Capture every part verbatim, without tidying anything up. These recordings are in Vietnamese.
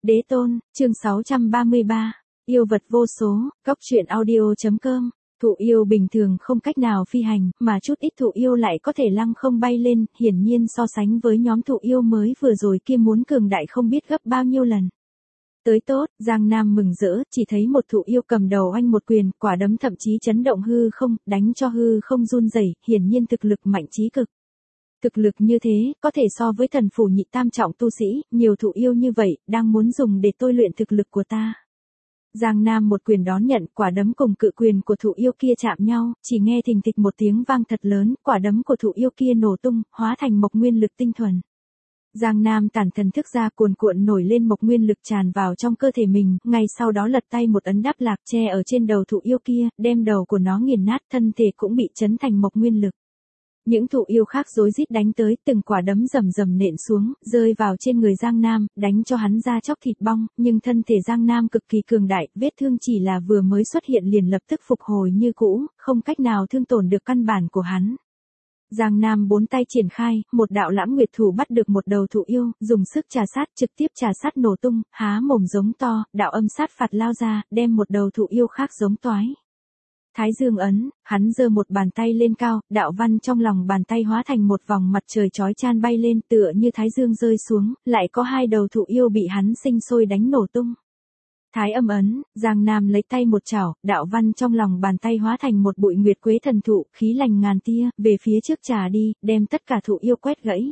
Đế tôn, chương sáu trăm ba mươi ba, yêu vật vô số, góc truyện audio.com. Thụ yêu bình thường không cách nào phi hành, mà chút ít thụ yêu lại có thể lăng không bay lên, hiển nhiên so sánh với nhóm thụ yêu mới vừa rồi kia muốn cường đại không biết gấp bao nhiêu lần. Tới tốt, Giang Nam mừng rỡ, chỉ thấy một thụ yêu cầm đầu oanh một quyền, quả đấm thậm chí chấn động hư không, đánh cho hư không run rẩy, hiển nhiên thực lực mạnh chí cực. Thực lực như thế, có thể so với thần phủ nhị tam trọng tu sĩ, nhiều thụ yêu như vậy, đang muốn dùng để tôi luyện thực lực của ta. Giang Nam một quyền đón nhận, quả đấm cùng cự quyền của thụ yêu kia chạm nhau, chỉ nghe thình thịch một tiếng vang thật lớn, quả đấm của thụ yêu kia nổ tung, hóa thành mộc nguyên lực tinh thuần. Giang Nam tản thần thức ra cuồn cuộn nổi lên mộc nguyên lực tràn vào trong cơ thể mình, ngay sau đó lật tay một ấn đáp lạc che ở trên đầu thụ yêu kia, đem đầu của nó nghiền nát, thân thể cũng bị chấn thành mộc nguyên lực. Những thụ yêu khác rối rít đánh tới, từng quả đấm rầm rầm nện xuống, rơi vào trên người Giang Nam, đánh cho hắn da chóc thịt bong, nhưng thân thể Giang Nam cực kỳ cường đại, vết thương chỉ là vừa mới xuất hiện liền lập tức phục hồi như cũ, không cách nào thương tổn được căn bản của hắn. Giang Nam bốn tay triển khai, một đạo lãm nguyệt thủ bắt được một đầu thụ yêu, dùng sức trà sát, trực tiếp trà sát nổ tung, há mồm giống to, đạo âm sát phạt lao ra, đem một đầu thụ yêu khác giống toái. Thái Dương ấn, hắn giơ một bàn tay lên cao, đạo văn trong lòng bàn tay hóa thành một vòng mặt trời chói chan bay lên tựa như Thái Dương rơi xuống, lại có hai đầu thụ yêu bị hắn sinh sôi đánh nổ tung. Thái âm ấn, Giang Nam lấy tay một chảo, đạo văn trong lòng bàn tay hóa thành một bụi nguyệt quế thần thụ, khí lành ngàn tia, về phía trước trà đi, đem tất cả thụ yêu quét gãy.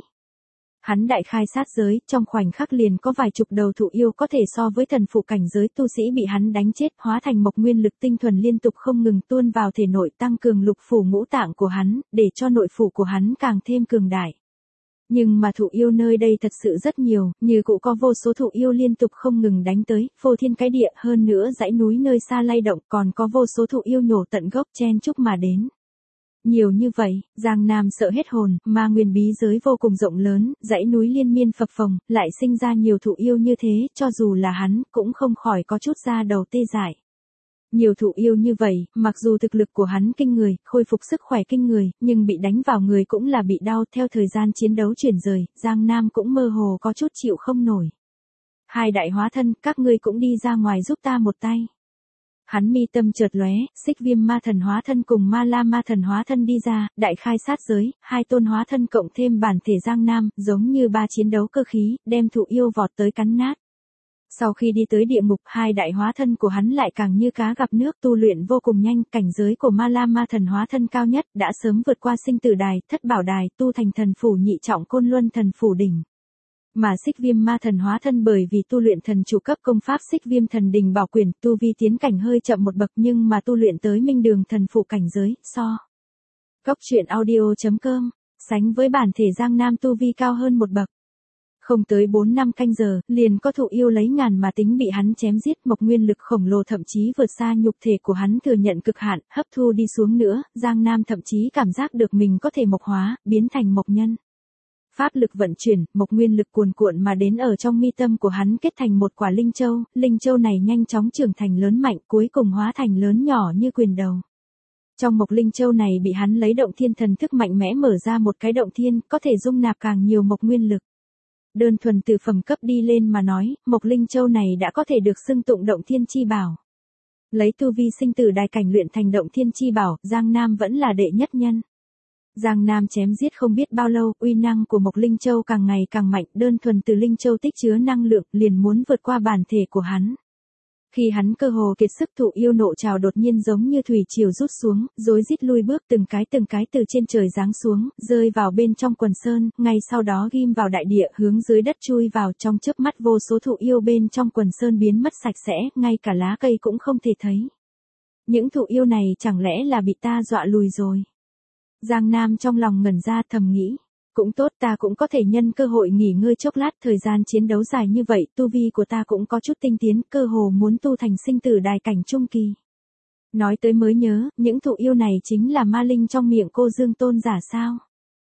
Hắn đại khai sát giới, trong khoảnh khắc liền có vài chục đầu thụ yêu có thể so với thần phụ cảnh giới tu sĩ bị hắn đánh chết, hóa thành mộc nguyên lực tinh thuần liên tục không ngừng tuôn vào thể nội, tăng cường lục phủ ngũ tạng của hắn, để cho nội phủ của hắn càng thêm cường đại. Nhưng mà thụ yêu nơi đây thật sự rất nhiều, như cũng có vô số thụ yêu liên tục không ngừng đánh tới, phô thiên cái địa, hơn nữa dãy núi nơi xa lay động, còn có vô số thụ yêu nhổ tận gốc chen chúc mà đến. Nhiều như vậy, Giang Nam sợ hết hồn, mà nguyên bí giới vô cùng rộng lớn, dãy núi liên miên phập phồng, lại sinh ra nhiều thụ yêu như thế, cho dù là hắn, cũng không khỏi có chút da đầu tê dại. Nhiều thụ yêu như vậy, mặc dù thực lực của hắn kinh người, khôi phục sức khỏe kinh người, nhưng bị đánh vào người cũng là bị đau, theo thời gian chiến đấu chuyển rời, Giang Nam cũng mơ hồ có chút chịu không nổi. Hai đại hóa thân, các ngươi cũng đi ra ngoài giúp ta một tay. Hắn mi tâm chợt lóe, Xích Viêm ma thần hóa thân cùng Ma La ma thần hóa thân đi ra, đại khai sát giới, hai tôn hóa thân cộng thêm bản thể Giang Nam, giống như ba chiến đấu cơ khí, đem thụ yêu vọt tới cắn nát. Sau khi đi tới địa ngục, hai đại hóa thân của hắn lại càng như cá gặp nước, tu luyện vô cùng nhanh, cảnh giới của Ma La ma thần hóa thân cao nhất, đã sớm vượt qua sinh tử đài, thất bảo đài, tu thành thần phủ nhị trọng côn luân thần phủ đỉnh. Mà Xích Viêm ma thần hóa thân bởi vì tu luyện thần chủ cấp công pháp Xích Viêm thần đình bảo quyền, tu vi tiến cảnh hơi chậm một bậc nhưng mà tu luyện tới minh đường thần phụ cảnh giới, so. Góc truyện audio.com, sánh với bản thể Giang Nam tu vi cao hơn một bậc. Không tới bốn năm canh giờ, liền có thụ yêu lấy ngàn mà tính bị hắn chém giết, mộc nguyên lực khổng lồ thậm chí vượt xa nhục thể của hắn thừa nhận cực hạn, hấp thu đi xuống nữa, Giang Nam thậm chí cảm giác được mình có thể mộc hóa, biến thành mộc nhân. Pháp lực vận chuyển, mộc nguyên lực cuồn cuộn mà đến ở trong mi tâm của hắn kết thành một quả linh châu, linh châu này nhanh chóng trưởng thành lớn mạnh, cuối cùng hóa thành lớn nhỏ như quyền đầu. Trong mộc linh châu này bị hắn lấy động thiên thần thức mạnh mẽ mở ra một cái động thiên, có thể dung nạp càng nhiều mộc nguyên lực. Đơn thuần từ phẩm cấp đi lên mà nói, mộc linh châu này đã có thể được xưng tụng động thiên chi bảo. Lấy tu vi sinh tử đài cảnh luyện thành động thiên chi bảo, Giang Nam vẫn là đệ nhất nhân. Giang Nam chém giết không biết bao lâu, uy năng của mộc linh châu càng ngày càng mạnh, đơn thuần từ linh châu tích chứa năng lượng, liền muốn vượt qua bản thể của hắn. Khi hắn cơ hồ kiệt sức, thụ yêu nộ trào đột nhiên giống như thủy triều rút xuống, rối rít lui bước từng cái từng cái từ trên trời giáng xuống, rơi vào bên trong quần sơn, ngay sau đó ghim vào đại địa, hướng dưới đất chui vào, trong chớp mắt vô số thụ yêu bên trong quần sơn biến mất sạch sẽ, ngay cả lá cây cũng không thể thấy. Những thụ yêu này chẳng lẽ là bị ta dọa lùi rồi? Giang Nam trong lòng ngẩn ra thầm nghĩ. Cũng tốt, ta cũng có thể nhân cơ hội nghỉ ngơi chốc lát, thời gian chiến đấu dài như vậy, tu vi của ta cũng có chút tinh tiến, cơ hồ muốn tu thành sinh tử đài cảnh trung kỳ. Nói tới mới nhớ, những thụ yêu này chính là ma linh trong miệng cô Dương Tôn giả sao?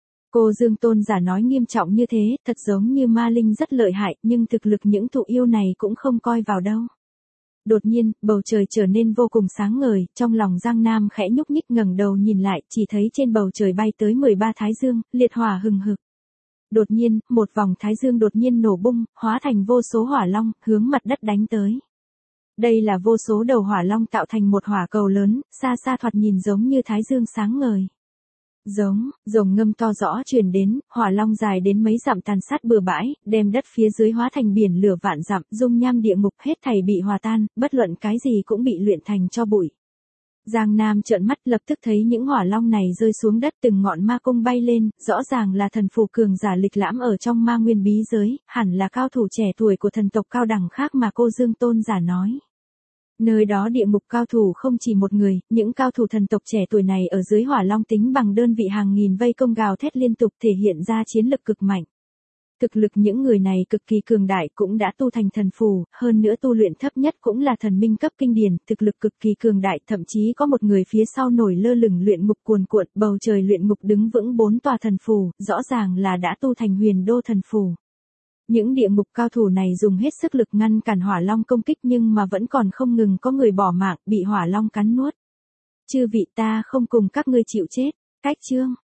Cô Dương Tôn giả nói nghiêm trọng như thế, thật giống như ma linh rất lợi hại, nhưng thực lực những thụ yêu này cũng không coi vào đâu. Đột nhiên, bầu trời trở nên vô cùng sáng ngời, trong lòng Giang Nam khẽ nhúc nhích ngẩng đầu nhìn lại, chỉ thấy trên bầu trời bay tới mười ba thái dương, liệt hỏa hừng hực. Đột nhiên, một vòng thái dương đột nhiên nổ bung, hóa thành vô số hỏa long, hướng mặt đất đánh tới. Đây là vô số đầu hỏa long tạo thành một hỏa cầu lớn, xa xa thoạt nhìn giống như thái dương sáng ngời. Giống, rồng ngâm to rõ truyền đến, hỏa long dài đến mấy dặm tàn sát bừa bãi, đem đất phía dưới hóa thành biển lửa vạn dặm, dung nham địa ngục hết thảy bị hòa tan, bất luận cái gì cũng bị luyện thành cho bụi. Giang Nam trợn mắt lập tức thấy những hỏa long này rơi xuống đất, từng ngọn ma cung bay lên, rõ ràng là thần phù cường giả lịch lãm ở trong ma nguyên bí giới, hẳn là cao thủ trẻ tuổi của thần tộc cao đẳng khác mà cô Dương Tôn giả nói. Nơi đó địa ngục cao thủ không chỉ một người, những cao thủ thần tộc trẻ tuổi này ở dưới hỏa long tính bằng đơn vị hàng nghìn vây công gào thét liên tục, thể hiện ra chiến lực cực mạnh. Thực lực những người này cực kỳ cường đại, cũng đã tu thành thần phù, hơn nữa tu luyện thấp nhất cũng là thần minh cấp kinh điển, thực lực cực kỳ cường đại, thậm chí có một người phía sau nổi lơ lửng luyện ngục cuồn cuộn, bầu trời luyện ngục đứng vững bốn tòa thần phù, rõ ràng là đã tu thành huyền đô thần phù. Những địa ngục cao thủ này dùng hết sức lực ngăn cản hỏa long công kích, nhưng mà vẫn còn không ngừng có người bỏ mạng, bị hỏa long cắn nuốt. Chư vị, ta không cùng các ngươi chịu chết. Cách chương